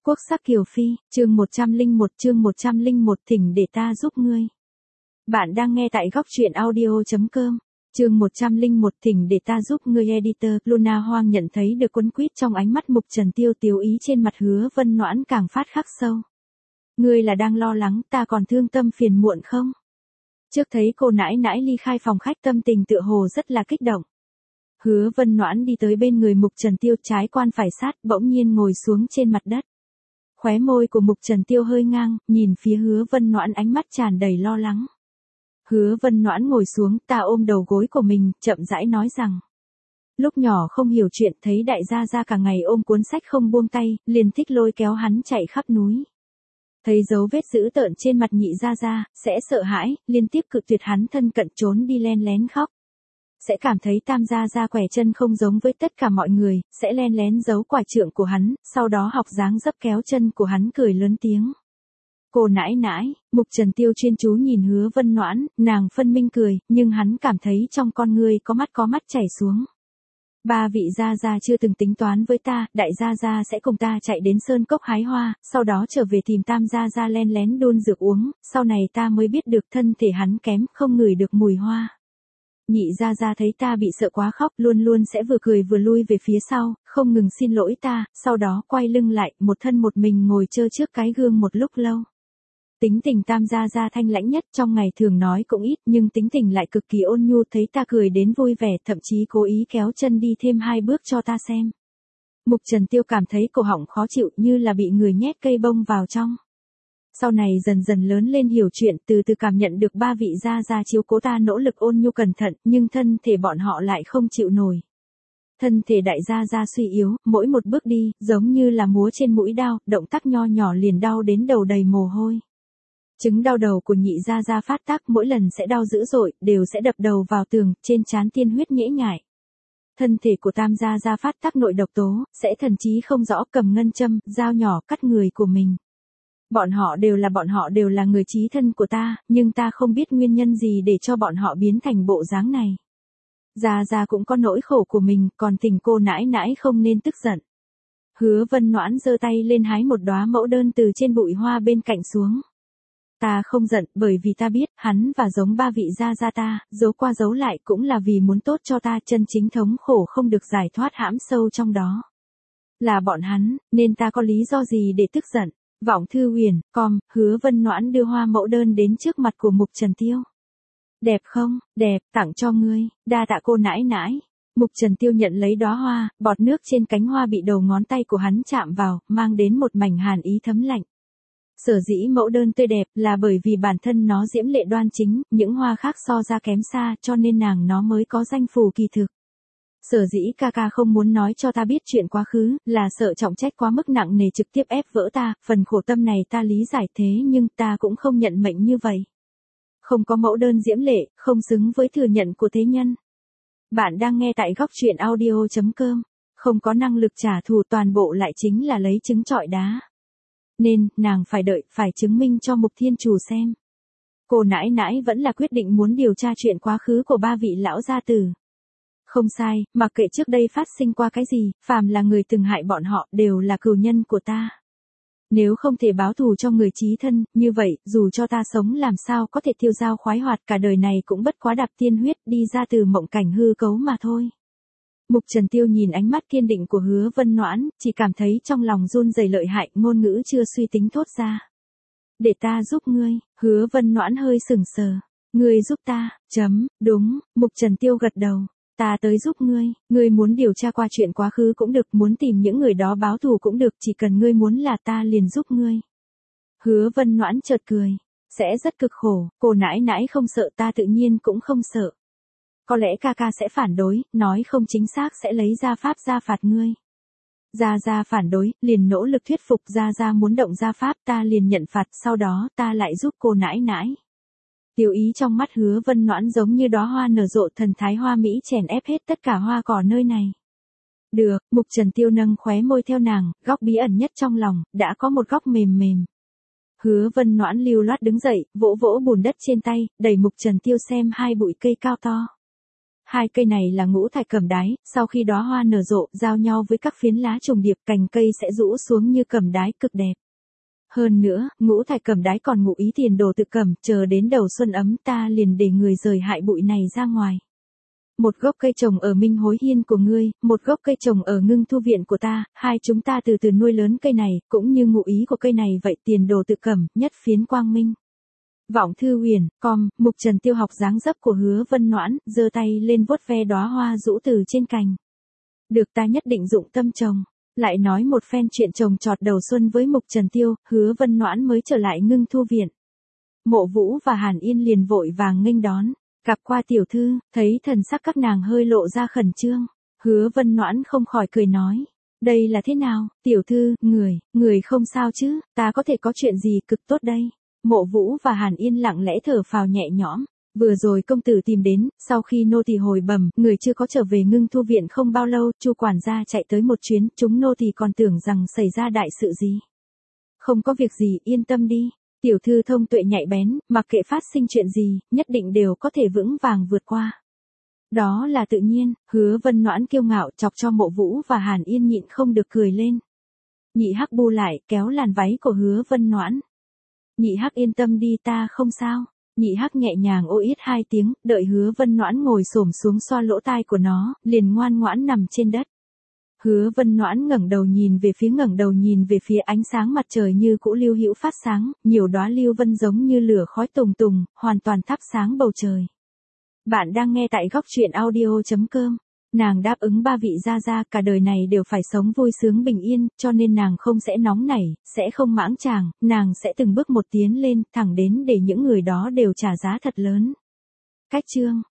Quốc sắc Kiều Phi, chương 101 thỉnh để ta giúp ngươi. Bạn đang nghe tại góc truyện audio.com. Chương 101 thỉnh để ta giúp ngươi. Editor Luna Hoang nhận thấy được quấn quýt trong ánh mắt Mục Trần Tiêu, tiêu ý trên mặt Hứa Vân Noãn càng phát khắc sâu. Ngươi là đang lo lắng ta còn thương tâm phiền muộn không? Trước thấy cô nãi nãi ly khai phòng khách, tâm tình tựa hồ rất là kích động. Hứa Vân Noãn đi tới bên người Mục Trần Tiêu, trái quan phải sát, bỗng nhiên ngồi xuống trên mặt đất. Khóe môi của Mục Trần Tiêu hơi ngang, nhìn phía Hứa Vân Noãn, ánh mắt tràn đầy lo lắng. Hứa Vân Noãn ngồi xuống, ta ôm đầu gối của mình, chậm rãi nói rằng. Lúc nhỏ không hiểu chuyện, thấy đại gia gia cả ngày ôm cuốn sách không buông tay, liền thích lôi kéo hắn chạy khắp núi. Thấy dấu vết dữ tợn trên mặt nhị gia gia, sẽ sợ hãi, liên tiếp cự tuyệt hắn thân cận, trốn đi len lén khóc. Sẽ cảm thấy tam gia gia quẻ chân không giống với tất cả mọi người, sẽ len lén giấu quả trượng của hắn, sau đó học dáng dấp kéo chân của hắn, cười lớn tiếng. Cô nãi nãi, Mục Trần Tiêu chuyên chú nhìn Hứa Vân Noãn, nàng phân minh cười, nhưng hắn cảm thấy trong con ngươi có mắt chảy xuống. Ba vị gia gia chưa từng tính toán với ta, đại gia gia sẽ cùng ta chạy đến sơn cốc hái hoa, sau đó trở về tìm tam gia gia len lén đun dược uống, sau này ta mới biết được thân thể hắn kém, không ngửi được mùi hoa. Nhị gia gia thấy ta bị sợ quá khóc, luôn luôn sẽ vừa cười vừa lui về phía sau, không ngừng xin lỗi ta, sau đó quay lưng lại, một thân một mình ngồi trơ trước cái gương một lúc lâu. Tính tình tam gia gia thanh lãnh nhất, trong ngày thường nói cũng ít, nhưng tính tình lại cực kỳ ôn nhu, thấy ta cười đến vui vẻ, thậm chí cố ý kéo chân đi thêm 2 bước cho ta xem. Mục Trần Tiêu cảm thấy cổ họng khó chịu, như là bị người nhét cây bông vào trong. Sau này dần dần lớn lên hiểu chuyện, từ từ cảm nhận được ba vị gia gia chiếu cố ta nỗ lực ôn nhu cẩn thận, nhưng thân thể bọn họ lại không chịu nổi. Thân thể đại gia gia suy yếu, mỗi một bước đi, giống như là múa trên mũi đao, động tác nho nhỏ liền đau đến đầu đầy mồ hôi. Chứng đau đầu của nhị gia gia phát tác, mỗi lần sẽ đau dữ dội, đều sẽ đập đầu vào tường, trên trán tiên huyết nhễ nhại. Thân thể của tam gia gia phát tác nội độc tố, sẽ thần trí không rõ, cầm ngân châm, dao nhỏ cắt người của mình. Bọn họ đều là người chí thân của ta, nhưng ta không biết nguyên nhân gì để cho bọn họ biến thành bộ dáng này. Gia Gia cũng có nỗi khổ của mình, còn tình cô nãi nãi không nên tức giận. Hứa Vân Noãn giơ tay lên hái một đóa mẫu đơn từ trên bụi hoa bên cạnh xuống. Ta không giận, bởi vì ta biết, hắn và giống ba vị Gia Gia ta, giấu qua giấu lại cũng là vì muốn tốt cho ta, chân chính thống khổ không được giải thoát hãm sâu trong đó. Là bọn hắn, nên ta có lý do gì để tức giận. Vọng Thư Huyền, Hứa Vân Noãn đưa hoa mẫu đơn đến trước mặt của Mục Trần Tiêu. Đẹp không? Đẹp, tặng cho ngươi, đa tạ cô nãi nãi. Mục Trần Tiêu nhận lấy đóa hoa, bọt nước trên cánh hoa bị đầu ngón tay của hắn chạm vào, mang đến một mảnh hàn ý thấm lạnh. Sở dĩ mẫu đơn tươi đẹp là bởi vì bản thân nó diễm lệ đoan chính, những hoa khác so ra kém xa, cho nên nó mới có danh phù kỳ thực. Sở dĩ ca ca không muốn nói cho ta biết chuyện quá khứ, là sợ trọng trách quá mức nặng nề trực tiếp ép vỡ ta, phần khổ tâm này ta lý giải, thế nhưng ta cũng không nhận mệnh như vậy. Không có mẫu đơn diễm lệ, không xứng với thừa nhận của thế nhân. Bạn đang nghe tại góc truyện audio.com, không có năng lực trả thù, toàn bộ lại chính là lấy trứng trọi đá. Nên, nàng phải đợi, phải chứng minh cho Mục Thiên Chủ xem. Cô nãi nãi vẫn là quyết định muốn điều tra chuyện quá khứ của ba vị lão gia tử. Không sai, mặc kệ trước đây phát sinh qua cái gì, phàm là người từng hại bọn họ, đều là cừu nhân của ta. Nếu không thể báo thù cho người chí thân, như vậy, dù cho ta sống làm sao có thể tiêu dao khoái hoạt, cả đời này cũng bất quá đạp tiên huyết đi ra từ mộng cảnh hư cấu mà thôi. Mục Trần Tiêu nhìn ánh mắt kiên định của Hứa Vân Noãn, chỉ cảm thấy trong lòng run rẩy lợi hại, ngôn ngữ chưa suy tính thốt ra. Để ta giúp ngươi. Hứa Vân Noãn hơi sững sờ. Ngươi giúp ta, đúng, Mục Trần Tiêu gật đầu. Ta tới giúp ngươi muốn điều tra qua chuyện quá khứ cũng được, muốn tìm những người đó báo thù cũng được, chỉ cần ngươi muốn là ta liền giúp ngươi. Hứa Vân Noãn chợt cười. Sẽ rất cực khổ, cô nãi nãi không sợ, ta tự nhiên cũng không sợ. Có lẽ ca ca sẽ phản đối, nói không chính xác sẽ lấy gia pháp gia phạt ngươi. Gia Gia phản đối, liền nỗ lực thuyết phục Gia Gia muốn động gia pháp, ta liền nhận phạt, sau đó ta lại giúp cô nãi nãi. Tiêu ý trong mắt Hứa Vân Noãn giống như đóa hoa nở rộ, thần thái hoa mỹ chèn ép hết tất cả hoa cỏ nơi này. Được, Mục Trần Tiêu nâng khóe môi theo nàng, góc bí ẩn nhất trong lòng, đã có một góc mềm mềm. Hứa Vân Noãn lưu loát đứng dậy, vỗ vỗ bùn đất trên tay, đẩy Mục Trần Tiêu xem 2 bụi cây cao to. Hai cây này là ngũ thạch cẩm đái, sau khi đóa hoa nở rộ, giao nhau với các phiến lá trùng điệp, cành cây sẽ rũ xuống như cẩm đái cực đẹp. Hơn nữa, ngũ thạch cẩm đái còn ngụ ý tiền đồ tự cẩm, chờ đến đầu xuân ấm ta liền để người rời hại bụi này ra ngoài. Một gốc cây trồng ở Minh Hối Hiên của ngươi, một gốc cây trồng ở Ngưng Thu Viện của ta, hai chúng ta từ từ nuôi lớn cây này, cũng như ngụ ý của cây này vậy, tiền đồ tự cẩm, nhất phiến quang minh. Vọng Thư Huyền, Mục Trần Tiêu học dáng dấp của Hứa Vân Noãn, giơ tay lên vuốt ve đóa hoa rũ từ trên cành. Được, ta nhất định dụng tâm trồng. Lại nói một phen chuyện trồng trọt đầu xuân với Mục Trần Tiêu, Hứa Vân Noãn mới trở lại Ngưng Thu Viện. Mộ Vũ và Hàn Yên liền vội vàng nghênh đón. Gặp qua tiểu thư, thấy thần sắc các nàng hơi lộ ra khẩn trương. Hứa Vân Noãn không khỏi cười nói. Đây là thế nào, tiểu thư, người không sao chứ, ta có thể có chuyện gì cực tốt đây. Mộ Vũ và Hàn Yên lặng lẽ thở phào nhẹ nhõm. Vừa rồi công tử tìm đến, sau khi nô tỳ hồi bẩm, người chưa có trở về Ngưng Thu Viện không bao lâu, Chu quản gia chạy tới một chuyến, chúng nô tỳ còn tưởng rằng xảy ra đại sự gì. Không có việc gì, yên tâm đi. Tiểu thư thông tuệ nhạy bén, mặc kệ phát sinh chuyện gì, nhất định đều có thể vững vàng vượt qua. Đó là tự nhiên, Hứa Vân Noãn kiêu ngạo chọc cho Mộ Vũ và Hàn Yên nhịn không được cười lên. Nhị Hắc bu lại, kéo làn váy của Hứa Vân Noãn. Nhị Hắc yên tâm đi, ta không sao. Nhị Hắc nhẹ nhàng ô yết hai tiếng, đợi Hứa Vân Noãn ngồi xổm xuống xoa lỗ tai của nó, liền ngoan ngoãn nằm trên đất. Hứa Vân Noãn ngẩng đầu nhìn về phía ánh sáng mặt trời như cũ lưu hữu phát sáng, nhiều đóa lưu vân giống như lửa khói tùng tùng, hoàn toàn thắp sáng bầu trời. Bạn đang nghe tại góc truyện audio.com. Nàng đáp ứng ba vị gia gia, cả đời này đều phải sống vui sướng bình yên, cho nên nàng không sẽ nóng nảy, sẽ không mãng chàng, nàng sẽ từng bước một tiến lên, thẳng đến để những người đó đều trả giá thật lớn. Cách chương